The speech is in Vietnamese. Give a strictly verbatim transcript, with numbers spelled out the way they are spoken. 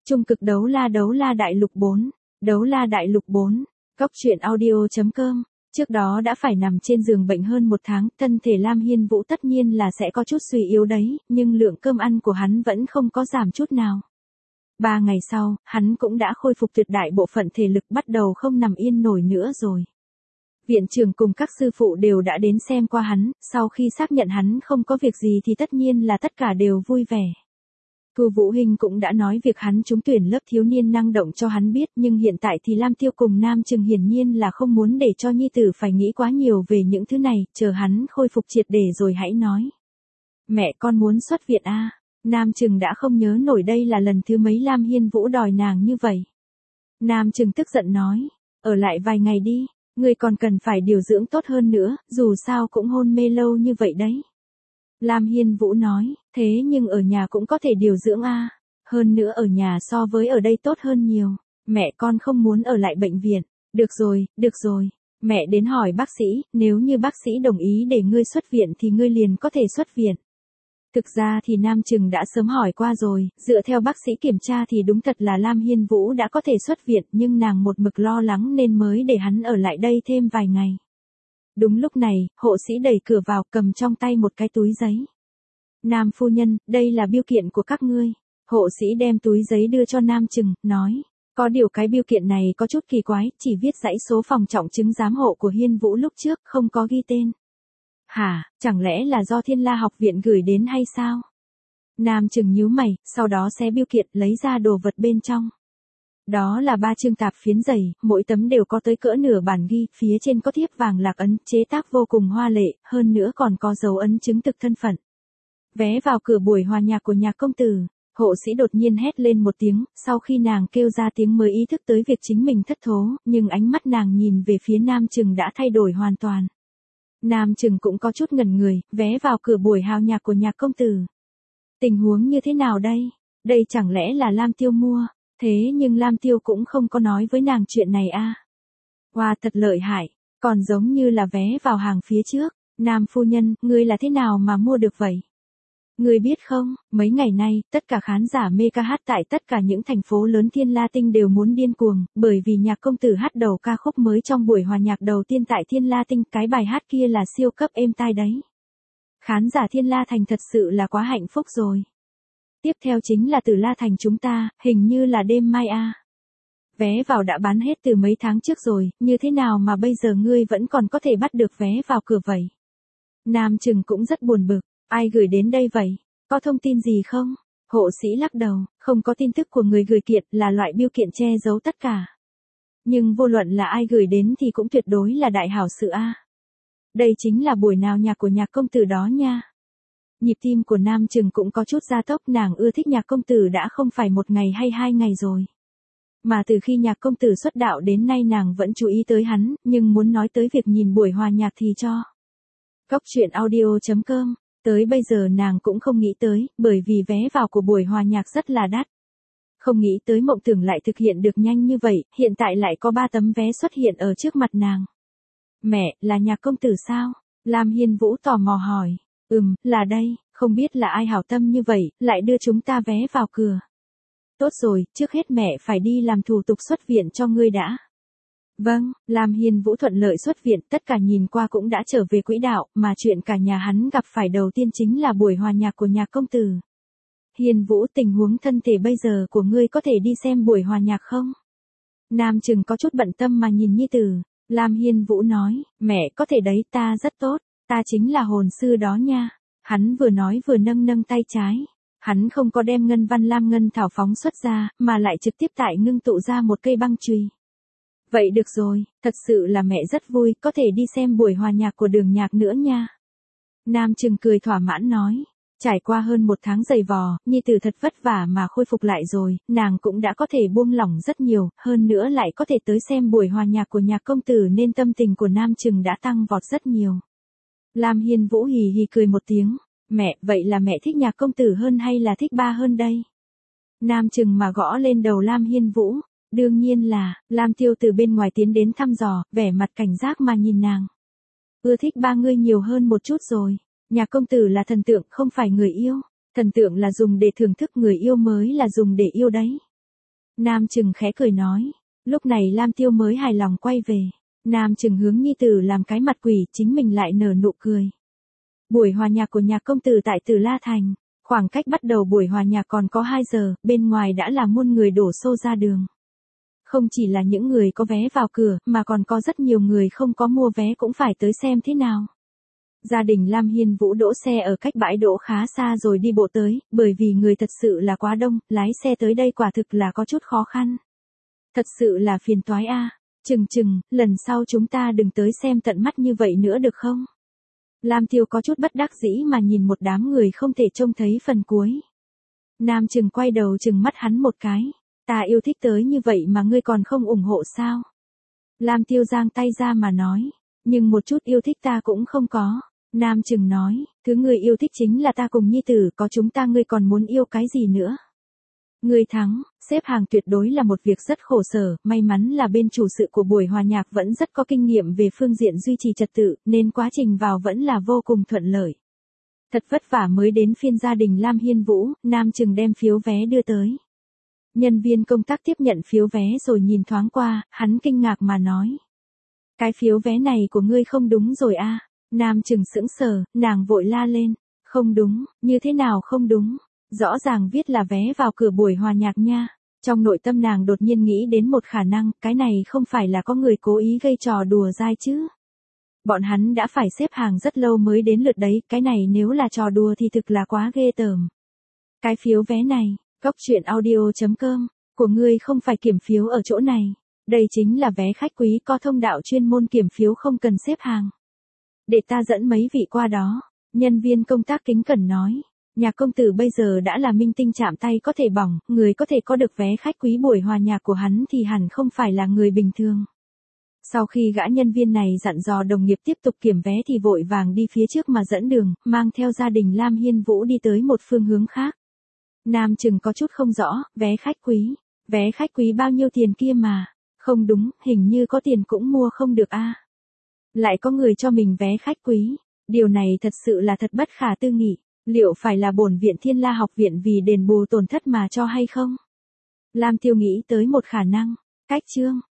Trung cực đấu la đấu la đại lục bốn, đấu la đại lục bốn, Cóc truyện audio.com. Trước đó đã phải nằm trên giường bệnh hơn một tháng, thân thể Lam Hiên Vũ tất nhiên là sẽ có chút suy yếu đấy, nhưng lượng cơm ăn của hắn vẫn không có giảm chút nào. Ba ngày sau, hắn cũng đã khôi phục tuyệt đại bộ phận thể lực, bắt đầu không nằm yên nổi nữa rồi. Viện trưởng cùng các sư phụ đều đã đến xem qua hắn, sau khi xác nhận hắn không có việc gì thì tất nhiên là tất cả đều vui vẻ. Thu Vũ Hinh cũng đã nói việc hắn trúng tuyển lớp thiếu niên năng động cho hắn biết, nhưng hiện tại thì Lam Tiêu cùng Nam Trừng hiển nhiên là không muốn để cho nhi tử phải nghĩ quá nhiều về những thứ này, chờ hắn khôi phục triệt để rồi hãy nói. Mẹ con muốn xuất viện à? Nam Trừng đã không nhớ nổi đây là lần thứ mấy Lam Hiên Vũ đòi nàng như vậy. Nam Trừng tức giận nói, ở lại vài ngày đi, ngươi còn cần phải điều dưỡng tốt hơn nữa, dù sao cũng hôn mê lâu như vậy đấy. Lam Hiên Vũ nói, thế nhưng ở nhà cũng có thể điều dưỡng a, hơn nữa ở nhà so với ở đây tốt hơn nhiều, mẹ con không muốn ở lại bệnh viện. Được rồi, được rồi, mẹ đến hỏi bác sĩ, nếu như bác sĩ đồng ý để ngươi xuất viện thì ngươi liền có thể xuất viện. Thực ra thì Nam Trừng đã sớm hỏi qua rồi, dựa theo bác sĩ kiểm tra thì đúng thật là Lam Hiên Vũ đã có thể xuất viện, nhưng nàng một mực lo lắng nên mới để hắn ở lại đây thêm vài ngày. Đúng lúc này, hộ sĩ đẩy cửa vào, cầm trong tay một cái túi giấy. Nam phu nhân, đây là bưu kiện của các ngươi. Hộ sĩ đem túi giấy đưa cho Nam Trừng, nói, có điều cái bưu kiện này có chút kỳ quái, chỉ viết dãy số phòng trọng chứng giám hộ của Hiên Vũ lúc trước, không có ghi tên. Hả, chẳng lẽ là do Thiên La học viện gửi đến hay sao? Nam Trừng nhíu mày, sau đó xé bưu kiện, lấy ra đồ vật bên trong. Đó là ba chương tạp phiến dày, mỗi tấm đều có tới cỡ nửa bản ghi, phía trên có thiếp vàng lạc ấn, chế tác vô cùng hoa lệ, hơn nữa còn có dấu ấn chứng thực thân phận. Vé vào cửa buổi hòa nhạc của nhạc công tử. Hộ sĩ đột nhiên hét lên một tiếng, sau khi nàng kêu ra tiếng mới ý thức tới việc chính mình thất thố, nhưng ánh mắt nàng nhìn về phía Nam Trừng đã thay đổi hoàn toàn. Nam Trừng cũng có chút ngẩn người, vé vào cửa buổi hào nhạc của nhạc công tử. Tình huống như thế nào đây? Đây chẳng lẽ là Lam Tiêu mua? Thế nhưng Lam Tiêu cũng không có nói với nàng chuyện này a. À? Wow, thật lợi hại, còn giống như là vé vào hàng phía trước. Nam phu nhân, ngươi là thế nào mà mua được vậy? Ngươi biết không, mấy ngày nay, tất cả khán giả mê ca hát tại tất cả những thành phố lớn Thiên La Tinh đều muốn điên cuồng, bởi vì nhạc công tử hát đầu ca khúc mới trong buổi hòa nhạc đầu tiên tại Thiên La Tinh, cái bài hát kia là siêu cấp êm tai đấy. Khán giả Thiên La Thành thật sự là quá hạnh phúc rồi. Tiếp theo chính là Từ La Thành chúng ta, hình như là đêm mai a. À. Vé vào đã bán hết từ mấy tháng trước rồi, như thế nào mà bây giờ ngươi vẫn còn có thể bắt được vé vào cửa vậy? Nam Trừng cũng rất buồn bực, ai gửi đến đây vậy? Có thông tin gì không? Hộ sĩ lắc đầu, không có tin tức của người gửi kiện, là loại bưu kiện che giấu tất cả. Nhưng vô luận là ai gửi đến thì cũng tuyệt đối là đại hảo sự a. À. Đây chính là buổi nào nhạc của nhạc công tử đó nha. Nhịp tim của Nam Trừng cũng có chút gia tốc, nàng ưa thích nhạc công tử đã không phải một ngày hay hai ngày rồi. Mà từ khi nhạc công tử xuất đạo đến nay nàng vẫn chú ý tới hắn, nhưng muốn nói tới việc nhìn buổi hòa nhạc thì cho. Cóc truyện audio.com, tới bây giờ nàng cũng không nghĩ tới, bởi vì vé vào của buổi hòa nhạc rất là đắt. Không nghĩ tới mộng tưởng lại thực hiện được nhanh như vậy, hiện tại lại có ba tấm vé xuất hiện ở trước mặt nàng. Mẹ, là nhạc công tử sao? Lam Hiên Vũ tò mò hỏi. Ừm, là đây, không biết là ai hảo tâm như vậy, lại đưa chúng ta vé vào cửa. Tốt rồi, trước hết mẹ phải đi làm thủ tục xuất viện cho ngươi đã. Vâng, Lam Hiên Vũ thuận lợi xuất viện, tất cả nhìn qua cũng đã trở về quỹ đạo, mà chuyện cả nhà hắn gặp phải đầu tiên chính là buổi hòa nhạc của nhạc công tử. Hiên Vũ, tình huống thân thể bây giờ của ngươi có thể đi xem buổi hòa nhạc không? Nam Trừng có chút bận tâm mà nhìn nhi tử. Lam Hiên Vũ nói, mẹ có thể đấy, ta rất tốt, ta chính là hồn sư đó nha. Hắn vừa nói vừa nâng nâng tay trái. Hắn không có đem ngân văn lam ngân thảo phóng xuất ra, mà lại trực tiếp tại ngưng tụ ra một cây băng chùy. Vậy được rồi, thật sự là mẹ rất vui, có thể đi xem buổi hòa nhạc của Đường Nhạc nữa nha. Nam Trừng cười thỏa mãn nói, trải qua hơn một tháng dày vò, nhi tử thật vất vả mà khôi phục lại rồi, nàng cũng đã có thể buông lỏng rất nhiều, hơn nữa lại có thể tới xem buổi hòa nhạc của nhạc công tử nên tâm tình của Nam Trừng đã tăng vọt rất nhiều. Lam Hiên Vũ hì hì cười một tiếng, mẹ, vậy là mẹ thích nhạc công tử hơn hay là thích ba hơn đây? Nam Trừng mà gõ lên đầu Lam Hiên Vũ. Đương nhiên là, Lam Tiêu từ bên ngoài tiến đến thăm dò, vẻ mặt cảnh giác mà nhìn nàng. Ưa thích ba ngươi nhiều hơn một chút rồi. Nhạc công tử là thần tượng, không phải người yêu. Thần tượng là dùng để thưởng thức, người yêu mới là dùng để yêu đấy. Nam Trừng khẽ cười nói. Lúc này Lam Tiêu mới hài lòng quay về. Nam Trừng hướng nhi tử làm cái mặt quỷ, chính mình lại nở nụ cười. Buổi hòa nhạc của nhạc công tử tại Tử La Thành. Khoảng cách bắt đầu buổi hòa nhạc còn có hai giờ, bên ngoài đã là muôn người đổ xô ra đường. Không chỉ là những người có vé vào cửa, mà còn có rất nhiều người không có mua vé cũng phải tới xem thế nào. Gia đình Lam Hiên Vũ đỗ xe ở cách bãi đỗ khá xa rồi đi bộ tới, bởi vì người thật sự là quá đông, lái xe tới đây quả thực là có chút khó khăn. Thật sự là phiền toái a. Chừng chừng, lần sau chúng ta đừng tới xem tận mắt như vậy nữa được không? Lam Tiêu có chút bất đắc dĩ mà nhìn một đám người không thể trông thấy phần cuối. Nam Trừng quay đầu trừng mắt hắn một cái. Ta yêu thích tới như vậy mà ngươi còn không ủng hộ sao? Lam Tiêu giang tay ra mà nói. Nhưng một chút yêu thích ta cũng không có. Nam Trừng nói, thứ ngươi yêu thích chính là ta cùng nhi tử, có chúng ta ngươi còn muốn yêu cái gì nữa? Ngươi thắng, xếp hàng tuyệt đối là một việc rất khổ sở, may mắn là bên chủ sự của buổi hòa nhạc vẫn rất có kinh nghiệm về phương diện duy trì trật tự, nên quá trình vào vẫn là vô cùng thuận lợi. Thật vất vả mới đến phiên gia đình Lam Hiên Vũ, Nam Trừng đem phiếu vé đưa tới. Nhân viên công tác tiếp nhận phiếu vé rồi nhìn thoáng qua, hắn kinh ngạc mà nói. Cái phiếu vé này của ngươi không đúng rồi a. Nam Trừng sững sờ, nàng vội la lên. Không đúng, như thế nào không đúng? Rõ ràng viết là vé vào cửa buổi hòa nhạc nha. Trong nội tâm nàng đột nhiên nghĩ đến một khả năng, cái này không phải là có người cố ý gây trò đùa dai chứ. Bọn hắn đã phải xếp hàng rất lâu mới đến lượt đấy, cái này nếu là trò đùa thì thực là quá ghê tởm. Cái phiếu vé này, Cốc Truyện Audio chấm com, của ngươi không phải kiểm phiếu ở chỗ này. Đây chính là vé khách quý có thông đạo chuyên môn kiểm phiếu không cần xếp hàng. Để ta dẫn mấy vị qua đó, nhân viên công tác kính cẩn nói. Nhạc công tử bây giờ đã là minh tinh chạm tay có thể bỏng, người có thể có được vé khách quý buổi hòa nhạc của hắn thì hẳn không phải là người bình thường. Sau khi gã nhân viên này dặn dò đồng nghiệp tiếp tục kiểm vé thì vội vàng đi phía trước mà dẫn đường, mang theo gia đình Lam Hiên Vũ đi tới một phương hướng khác. Nam Trừng có chút không rõ, vé khách quý, vé khách quý bao nhiêu tiền kia mà, không đúng, hình như có tiền cũng mua không được a. Lại có người cho mình vé khách quý, điều này thật sự là thật bất khả tư nghị. Liệu phải là bổn viện Thiên La học viện vì đền bù tổn thất mà cho hay không? Lam Tiêu nghĩ tới một khả năng. Cách chương,